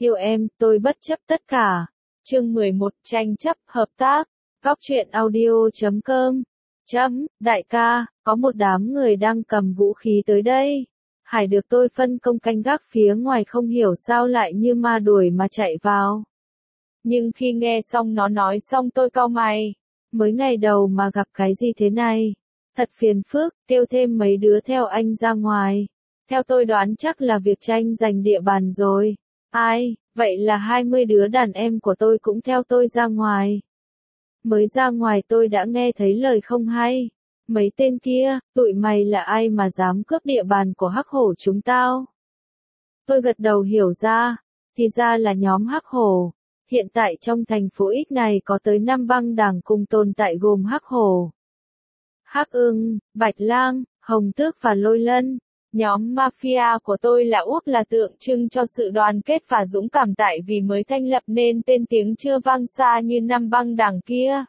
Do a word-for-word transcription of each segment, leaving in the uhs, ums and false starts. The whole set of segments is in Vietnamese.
Yêu em, tôi bất chấp tất cả. Chương mười một, tranh chấp, hợp tác. Góc truyện audio chấm com. Chấm, đại ca, có một đám người đang cầm vũ khí tới đây. Hải được tôi phân công canh gác phía ngoài, không hiểu sao lại như ma đuổi mà chạy vào. Nhưng khi nghe xong nó nói xong tôi cau mày. Mới ngày đầu mà gặp cái gì thế này? Thật phiền phức, kêu thêm mấy đứa theo anh ra ngoài. Theo tôi đoán chắc là việc tranh giành địa bàn rồi. Ai, vậy là hai mươi đứa đàn em của tôi cũng theo tôi ra ngoài. Mới ra ngoài tôi đã nghe thấy lời không hay. Mấy tên kia, tụi mày là ai mà dám cướp địa bàn của Hắc Hổ chúng tao? Tôi gật đầu hiểu ra, thì ra là nhóm Hắc Hổ. Hiện tại trong thành phố X này có tới năm băng đảng cùng tồn tại gồm Hắc Hổ, Hắc Ưng, Bạch Lang, Hồng Tước và Lôi Lân. Nhóm mafia của tôi là Úc là tượng trưng cho sự đoàn kết và dũng cảm tại vì mới thành lập nên tên tiếng chưa vang xa như năm băng đảng kia.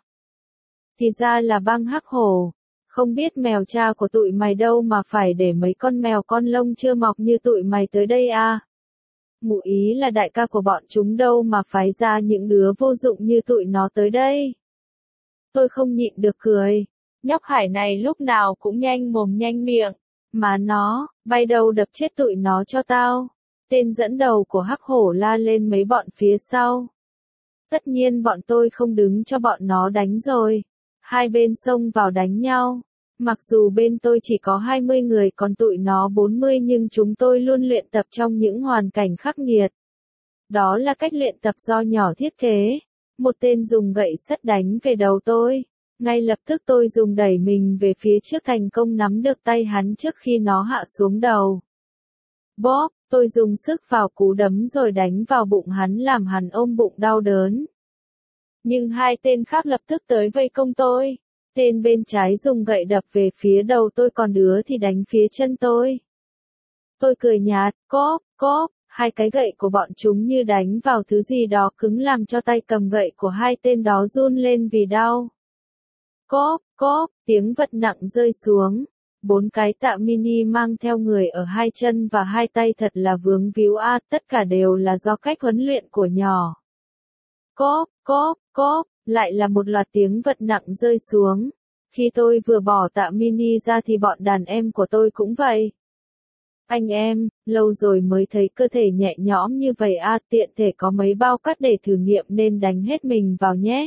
Thì ra là băng Hắc Hổ. Không biết mèo cha của tụi mày đâu mà phải để mấy con mèo con lông chưa mọc như tụi mày tới đây à? Ngụ ý là đại ca của bọn chúng đâu mà phái ra những đứa vô dụng như tụi nó tới đây. Tôi không nhịn được cười. Nhóc Hải này lúc nào cũng nhanh mồm nhanh miệng. Mà nó, bay đầu đập chết tụi nó cho tao. Tên dẫn đầu của Hắc Hổ la lên mấy bọn phía sau. Tất nhiên bọn tôi không đứng cho bọn nó đánh rồi. Hai bên xông vào đánh nhau. Mặc dù bên tôi chỉ có hai mươi người còn tụi nó bốn mươi nhưng chúng tôi luôn luyện tập trong những hoàn cảnh khắc nghiệt. Đó là cách luyện tập do nhỏ thiết kế. Một tên dùng gậy sắt đánh về đầu tôi. Ngay lập tức tôi dùng đẩy mình về phía trước thành công nắm được tay hắn trước khi nó hạ xuống đầu. Bóp, tôi dùng sức vào cú đấm rồi đánh vào bụng hắn làm hắn ôm bụng đau đớn. Nhưng hai tên khác lập tức tới vây công tôi. Tên bên trái dùng gậy đập về phía đầu tôi còn đứa thì đánh phía chân tôi. Tôi cười nhạt, cóp, cóp, hai cái gậy của bọn chúng như đánh vào thứ gì đó cứng làm cho tay cầm gậy của hai tên đó run lên vì đau. Cóp, cóp, tiếng vật nặng rơi xuống. Bốn cái tạ mini mang theo người ở hai chân và hai tay thật là vướng víu a, tất cả đều là do cách huấn luyện của nhỏ. Cóp, cóp, cóp, lại là một loạt tiếng vật nặng rơi xuống. Khi tôi vừa bỏ tạ mini ra thì bọn đàn em của tôi cũng vậy. Anh em, lâu rồi mới thấy cơ thể nhẹ nhõm như vậy a, tiện thể có mấy bao cát để thử nghiệm nên đánh hết mình vào nhé.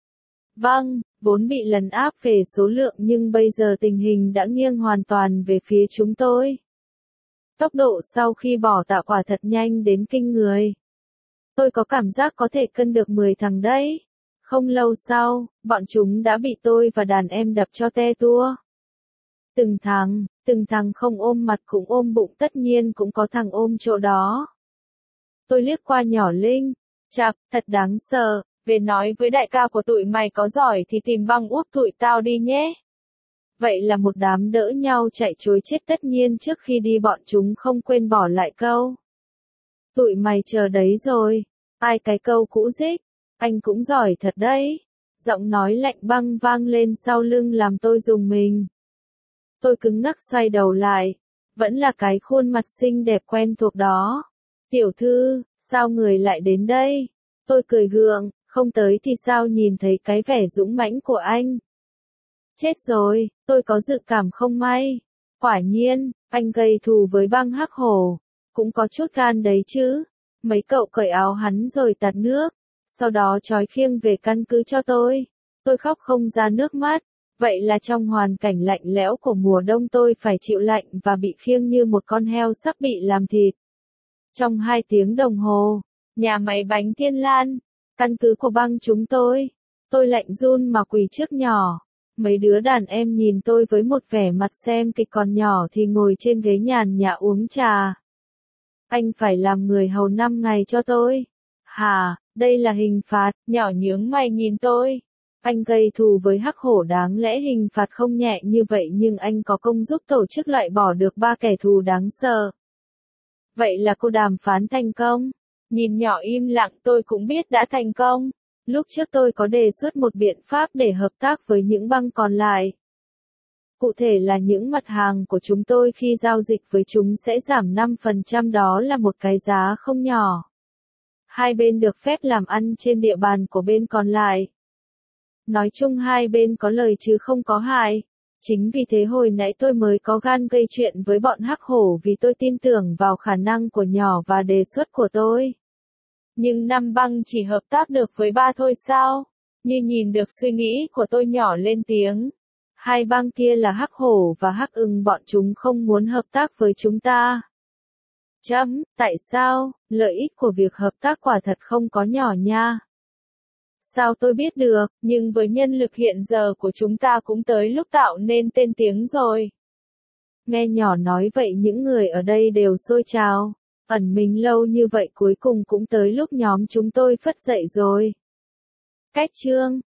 Vâng, vốn bị lấn áp về số lượng nhưng bây giờ tình hình đã nghiêng hoàn toàn về phía chúng tôi. Tốc độ sau khi bỏ tạ quả thật nhanh đến kinh người. Tôi có cảm giác có thể cân được mười thằng đấy. Không lâu sau, bọn chúng đã bị tôi và đàn em đập cho te tua. Từng thằng, từng thằng không ôm mặt cũng ôm bụng, tất nhiên cũng có thằng ôm chỗ đó. Tôi liếc qua nhỏ Linh. Chạc, thật đáng sợ. Về nói với đại ca của tụi mày có giỏi thì tìm băng úp tụi tao đi nhé. Vậy là một đám đỡ nhau chạy trối chết, tất nhiên trước khi đi bọn chúng không quên bỏ lại câu. Tụi mày chờ đấy rồi. Ai cái câu cũ dích. Anh cũng giỏi thật đấy. Giọng nói lạnh băng vang lên sau lưng làm tôi rùng mình. Tôi cứng ngắc xoay đầu lại. Vẫn là cái khuôn mặt xinh đẹp quen thuộc đó. Tiểu thư, sao người lại đến đây? Tôi cười gượng, không tới thì sao, nhìn thấy cái vẻ dũng mãnh của anh. Chết rồi, tôi có dự cảm không may. Quả nhiên, anh gây thù với băng Hắc Hổ. Cũng có chút gan đấy chứ. Mấy cậu cởi áo hắn rồi tạt nước. Sau đó trói khiêng về căn cứ cho tôi. Tôi khóc không ra nước mắt. Vậy là trong hoàn cảnh lạnh lẽo của mùa đông tôi phải chịu lạnh và bị khiêng như một con heo sắp bị làm thịt. Trong hai tiếng đồng hồ, nhà máy bánh Thiên Lan, căn cứ của băng chúng tôi. Tôi lạnh run mà quỳ trước nhỏ. Mấy đứa đàn em nhìn tôi với một vẻ mặt xem kịch, còn nhỏ thì ngồi trên ghế nhàn nhã uống trà. Anh phải làm người hầu năm ngày cho tôi. Hả, đây là hình phạt, nhỏ nhướng mày nhìn tôi. Anh gây thù với Hắc Hổ, đáng lẽ hình phạt không nhẹ như vậy nhưng anh có công giúp tổ chức loại bỏ được ba kẻ thù đáng sợ. Vậy là cô đàm phán thành công. Nhìn nhỏ im lặng tôi cũng biết đã thành công. Lúc trước tôi có đề xuất một biện pháp để hợp tác với những băng còn lại. Cụ thể là những mặt hàng của chúng tôi khi giao dịch với chúng sẽ giảm năm phần trăm, đó là một cái giá không nhỏ. hai bên được phép làm ăn trên địa bàn của bên còn lại. Nói chung hai bên có lời chứ không có hại. Chính vì thế hồi nãy tôi mới có gan gây chuyện với bọn Hắc Hổ vì tôi tin tưởng vào khả năng của nhỏ và đề xuất của tôi. Nhưng Nam Băng chỉ hợp tác được với ba thôi sao? Như nhìn được suy nghĩ của tôi nhỏ lên tiếng. Hai bang kia là Hắc Hổ và Hắc Ưng, bọn chúng không muốn hợp tác với chúng ta. Chấm, tại sao? Lợi ích của việc hợp tác quả thật không có nhỏ nha. Sao tôi biết được, nhưng với nhân lực hiện giờ của chúng ta cũng tới lúc tạo nên tên tiếng rồi. Nghe nhỏ nói vậy những người ở đây đều sôi trào. Ẩn mình lâu như vậy cuối cùng cũng tới lúc nhóm chúng tôi phất dậy rồi. Cách chương